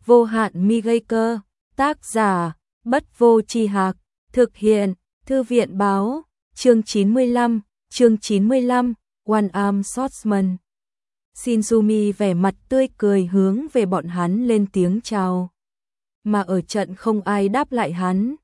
Vô hạn mi gây cơ, tác giả, Bất Vô Tri Hạc, thực hiện, Thư viện Báo, chương 95, One Arm Swordsman. Shinsumi vẻ mặt tươi cười hướng về bọn hắn lên tiếng chào. Mà ở trận không ai đáp lại hắn.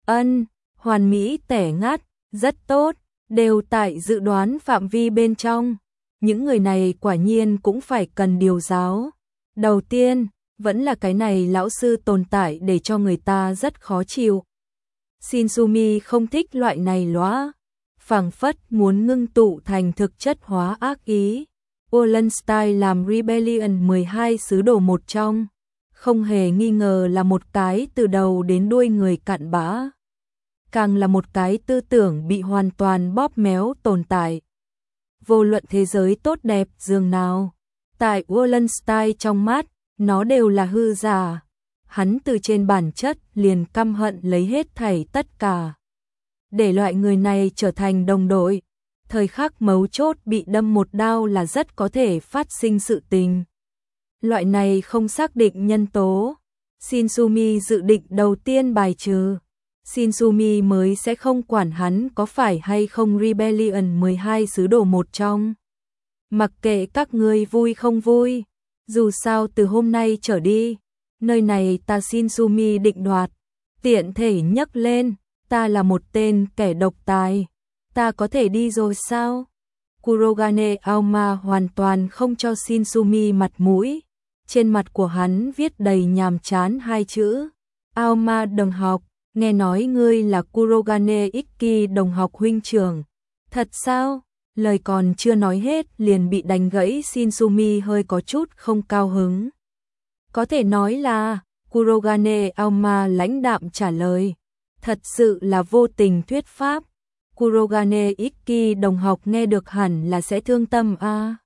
Hoàn mỹ tẻ ngắt, rất tốt, đều tại dự đoán phạm vi bên trong. Những người này quả nhiên cũng phải cần điều giáo. Đầu tiên, vẫn là cái này lão sư tồn tại để cho người ta rất khó chịu. Shinsumi không thích loại này lóa, phảng phất muốn ngưng tụ thành thực chất hóa ác ý. Wallenstein làm Rebellion 12 sứ đồ một trong, không hề nghi ngờ là một cái từ đầu đến đuôi người cặn bã. Càng là một cái tư tưởng bị hoàn toàn bóp méo tồn tại. Vô luận thế giới tốt đẹp dường nào, tại Wallenstein trong mắt, nó đều là hư giả. Hắn từ trên bản chất liền căm hận lấy hết thảy tất cả. Để loại người này trở thành đồng đội, thời khắc mấu chốt bị đâm một đao là rất có thể phát sinh sự tình. Loại này không xác định nhân tố, Shinsumi dự định đầu tiên bài trừ. Shinsumi mới sẽ không quản hắn có phải hay không Rebellion 12 sứ đồ một trong. Mặc kệ các ngươi vui không vui, dù sao từ hôm nay trở đi, nơi này ta Shinsumi định đoạt. Tiện thể nhắc lên, ta là một tên kẻ độc tài. Ta có thể đi rồi sao? Kurogane Aoma hoàn toàn không cho Shinsumi mặt mũi. Trên mặt của hắn viết đầy nhàm chán hai chữ. Aoma đồng học, nghe nói ngươi là Kurogane Ikki đồng học huynh trưởng. Thật sao? Lời còn chưa nói hết liền bị đánh gãy. Shinsumi hơi có chút không cao hứng. Có thể nói là, Kurogane Aoma lãnh đạm trả lời. Thật sự là vô tình thuyết pháp. Kurogane Ikki đồng học nghe được hẳn là sẽ thương tâm a.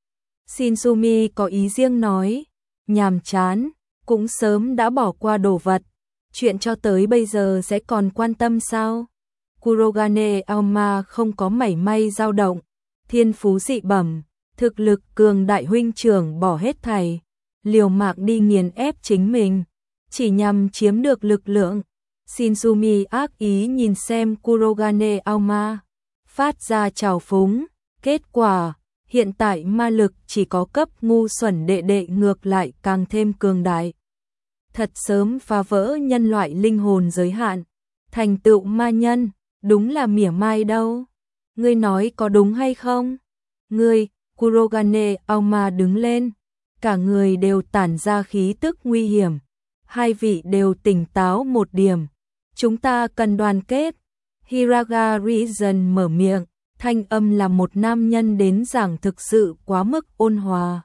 Shinsumi có ý riêng nói, nhàm chán, cũng sớm đã bỏ qua đồ vật. Chuyện cho tới bây giờ sẽ còn quan tâm sao? Kurogane Aoma không có mảy may dao động, thiên phú dị bẩm, thực lực cường đại huynh trưởng bỏ hết thảy, liều mạng đi nghiền ép chính mình, chỉ nhằm chiếm được lực lượng. Shinsumi ác ý nhìn xem Kurogane Aoma, phát ra trào phúng, kết quả, hiện tại ma lực chỉ có cấp ngu xuẩn đệ đệ ngược lại càng thêm cường đại. Thật sớm phá vỡ nhân loại linh hồn giới hạn, thành tựu ma nhân, đúng là mỉa mai đâu. Ngươi nói có đúng hay không? Ngươi, Kurogane Aoma đứng lên, cả người đều tản ra khí tức nguy hiểm. Hai vị đều tỉnh táo một điểm. Chúng ta cần đoàn kết. Hiraga Reason mở miệng, thanh âm là một nam nhân đến giảng thực sự quá mức ôn hòa.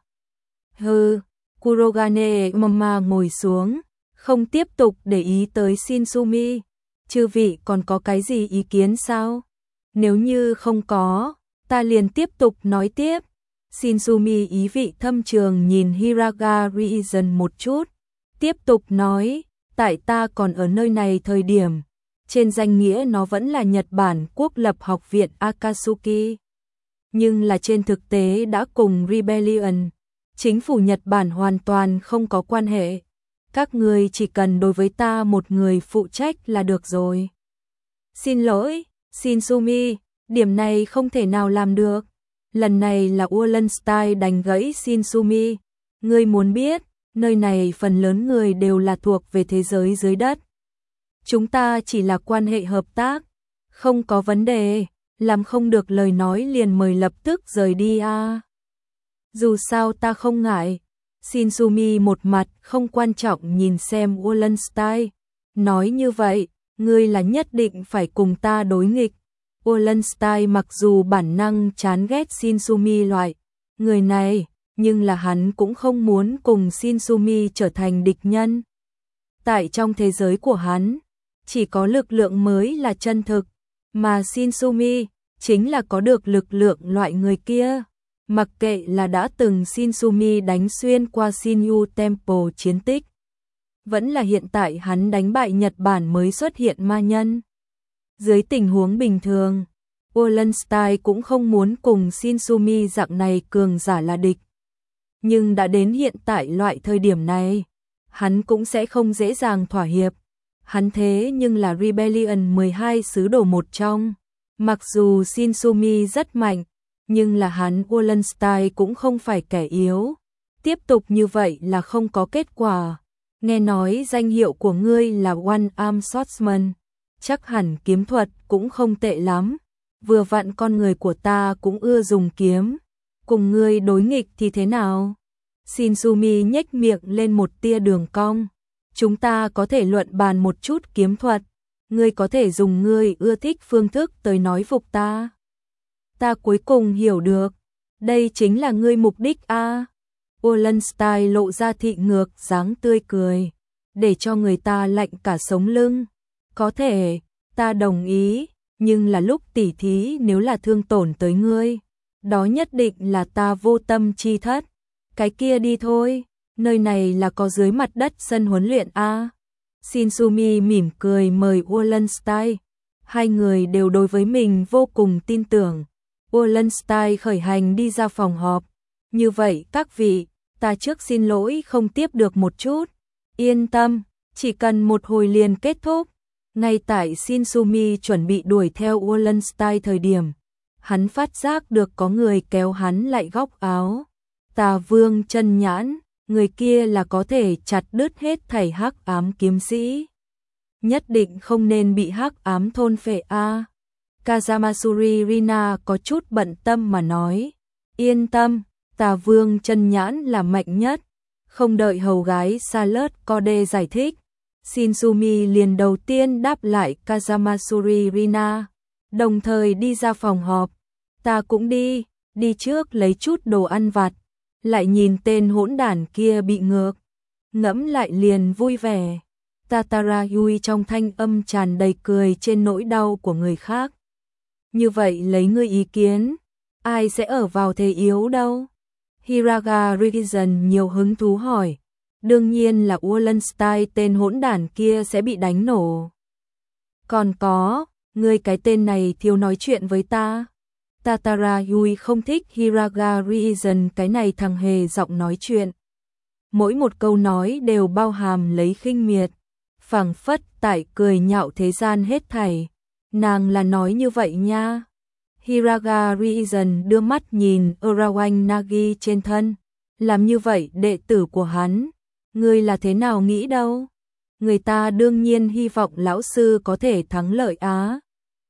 Kurogane Aoma ngồi xuống, không tiếp tục để ý tới Shinsumi. Chư vị còn có cái gì ý kiến sao? Nếu như không có, ta liền tiếp tục nói tiếp. Shinsumi ý vị thâm trường nhìn Hiraga Reason một chút, tiếp tục nói, tại ta còn ở nơi này thời điểm, trên danh nghĩa nó vẫn là Nhật Bản Quốc lập học viện Akatsuki. Nhưng là trên thực tế đã cùng Rebellion, chính phủ Nhật Bản hoàn toàn không có quan hệ. Các người chỉ cần đối với ta một người phụ trách là được rồi. Xin lỗi, Shinsumi, điểm này không thể nào làm được. Lần này là Wallenstein đánh gãy Shinsumi. Ngươi muốn biết, nơi này phần lớn người đều là thuộc về thế giới dưới đất. Chúng ta chỉ là quan hệ hợp tác, không có vấn đề, làm không được lời nói liền mời lập tức rời đi a. Dù sao ta không ngại. Shinsumi một mặt không quan trọng nhìn xem Wallenstein, nói như vậy, ngươi là nhất định phải cùng ta đối nghịch. Wallenstein mặc dù bản năng chán ghét Shinsumi loại người này, nhưng là hắn cũng không muốn cùng Shinsumi trở thành địch nhân. Tại trong thế giới của hắn, chỉ có lực lượng mới là chân thực, mà Shinsumi chính là có được lực lượng loại người kia. Mặc kệ là đã từng Shinsumi đánh xuyên qua Shinju Temple chiến tích, vẫn là hiện tại hắn đánh bại Nhật Bản mới xuất hiện ma nhân. Dưới tình huống bình thường, Wallenstein cũng không muốn cùng Shinsumi dạng này cường giả là địch. Nhưng đã đến hiện tại loại thời điểm này, hắn cũng sẽ không dễ dàng thỏa hiệp. Hắn thế nhưng là Rebellion 12 sứ đồ một trong. Mặc dù Shin Su-mi rất mạnh, nhưng là hắn Wallenstein cũng không phải kẻ yếu. Tiếp tục như vậy là không có kết quả. Nghe nói danh hiệu của ngươi là One Arm Swordsman, chắc hẳn kiếm thuật cũng không tệ lắm. Vừa vặn con người của ta cũng ưa dùng kiếm. Cùng ngươi đối nghịch thì thế nào? Shin Su-mi nhếch miệng lên một tia đường cong. Chúng ta có thể luận bàn một chút kiếm thuật. Ngươi có thể dùng ngươi ưa thích phương thức tới nói phục ta. Ta cuối cùng hiểu được. Đây chính là ngươi mục đích a. Wallenstein lộ ra thị ngược dáng tươi cười, để cho người ta lạnh cả sống lưng. Có thể, ta đồng ý, nhưng là lúc tỉ thí nếu là thương tổn tới ngươi, đó nhất định là ta vô tâm chi thất. Cái kia đi thôi, nơi này là có dưới mặt đất sân huấn luyện a. Shin Su-mi mỉm cười mời Wallenstein. Hai người đều đối với mình vô cùng tin tưởng. Wallenstein khởi hành đi ra phòng họp. Như vậy các vị, ta trước xin lỗi không tiếp được một chút. Yên tâm, chỉ cần một hồi liền kết thúc. Ngay tại Shin Su-mi chuẩn bị đuổi theo Wallenstein thời điểm, hắn phát giác được có người kéo hắn lại góc áo. Tà Vương Chân Nhãn, người kia là có thể chặt đứt hết thảy hắc ám kiếm sĩ. Nhất định không nên bị hắc ám thôn phệ a. Kazamasuri Rina có chút bận tâm mà nói. Yên tâm, Tà Vương Chân Nhãn là mạnh nhất. Không đợi hầu gái Charlotte Code giải thích, Shin Su-mi liền đầu tiên đáp lại Kazamasuri Rina, đồng thời đi ra phòng họp. Ta cũng đi trước lấy chút đồ ăn vặt. Lại nhìn tên hỗn đản kia bị ngược, ngẫm lại liền vui vẻ. Tatara Yui trong thanh âm tràn đầy cười trên nỗi đau của người khác. Như vậy lấy ngươi ý kiến, ai sẽ ở vào thế yếu đâu? Hiraga Rikizen nhiều hứng thú hỏi. Đương nhiên là Wallenstein, tên hỗn đản kia sẽ bị đánh nổ. Còn có, ngươi cái tên này thiếu nói chuyện với ta. Tatara Yui không thích Hiraga Rikizen cái này thằng hề giọng nói chuyện. Mỗi một câu nói đều bao hàm lấy khinh miệt, phảng phất tại cười nhạo thế gian hết thảy. Nàng là nói như vậy nha. Hiraga Rikizen đưa mắt nhìn Urawan Nagi trên thân. Làm như vậy đệ tử của hắn, ngươi là thế nào nghĩ đâu? Người ta đương nhiên hy vọng lão sư có thể thắng lợi á.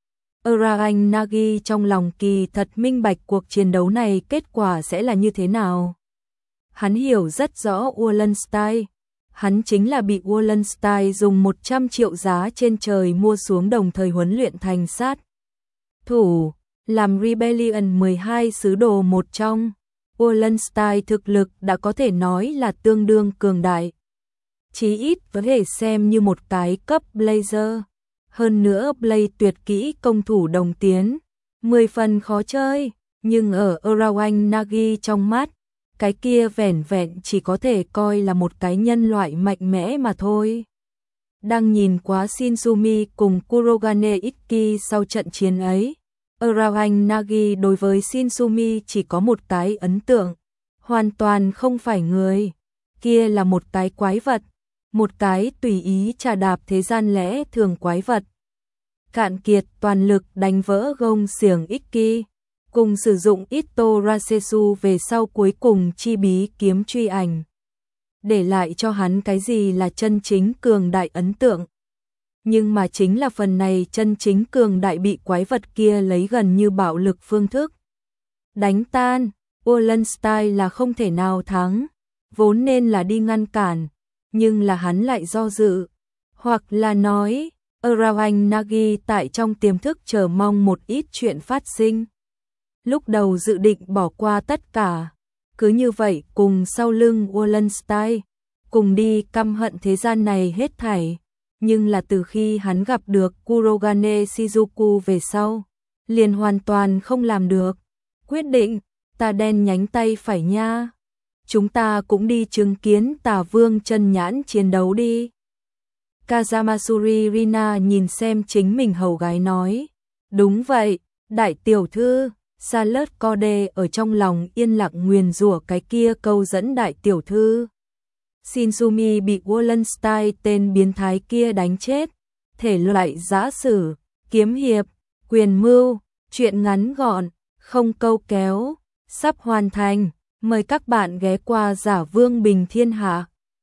Urawan Nagi trong lòng kỳ thật minh bạch cuộc chiến đấu này kết quả sẽ là như thế nào. Hắn hiểu rất rõ Wallenstein. Hắn chính là bị Wallenstein dùng 100 triệu giá trên trời mua xuống đồng thời huấn luyện thành sát thủ, làm Rebellion 12 sứ đồ một trong. Wallenstein thực lực đã có thể nói là tương đương cường đại. Chí ít có thể xem như một cái cấp Blazer. Hơn nữa Blade tuyệt kỹ công thủ đồng tiến, 10 phần khó chơi, nhưng ở Urawan Nagi trong mắt, cái kia vẻn vẹn chỉ có thể coi là một cái nhân loại mạnh mẽ mà thôi. Đang nhìn quá Shin Su-mi cùng Kurogane Ikki sau trận chiến ấy, Urawan Nagi đối với Shin Su-mi chỉ có một cái ấn tượng, hoàn toàn không phải người, kia là một cái quái vật, một cái tùy ý trà đạp thế gian lẽ thường quái vật. Cạn kiệt toàn lực đánh vỡ gông xiềng Ikki, cùng sử dụng Ito Rasesu về sau cuối cùng chi bí kiếm truy ảnh. Để lại cho hắn cái gì là chân chính cường đại ấn tượng. Nhưng mà chính là phần này chân chính cường đại bị quái vật kia lấy gần như bạo lực phương thức đánh tan. Wallenstein là không thể nào thắng, vốn nên là đi ngăn cản, nhưng là hắn lại do dự, hoặc là nói, Urawan Nagi tại trong tiềm thức chờ mong một ít chuyện phát sinh. Lúc đầu dự định bỏ qua tất cả, cứ như vậy cùng sau lưng Wallenstein, cùng đi căm hận thế gian này hết thảy. Nhưng là từ khi hắn gặp được Kurogane Shizuku về sau, liền hoàn toàn không làm được. Quyết định, ta đen nhánh tay phải nha. Chúng ta cũng đi chứng kiến Tà Vương Chân Nhãn chiến đấu đi. Kazamasuri Rina nhìn xem chính mình hầu gái nói. Đúng vậy, đại tiểu thư. Charlotte Code ở trong lòng yên lặng nguyền rủa cái kia câu dẫn đại tiểu thư. Shinzumi bị Wallenstein tên biến thái kia đánh chết. Thể loại giã sử, kiếm hiệp, quyền mưu, truyện ngắn gọn, không câu kéo, sắp hoàn thành. Mời các bạn ghé qua Giả Vương Bình Thiên Hạ.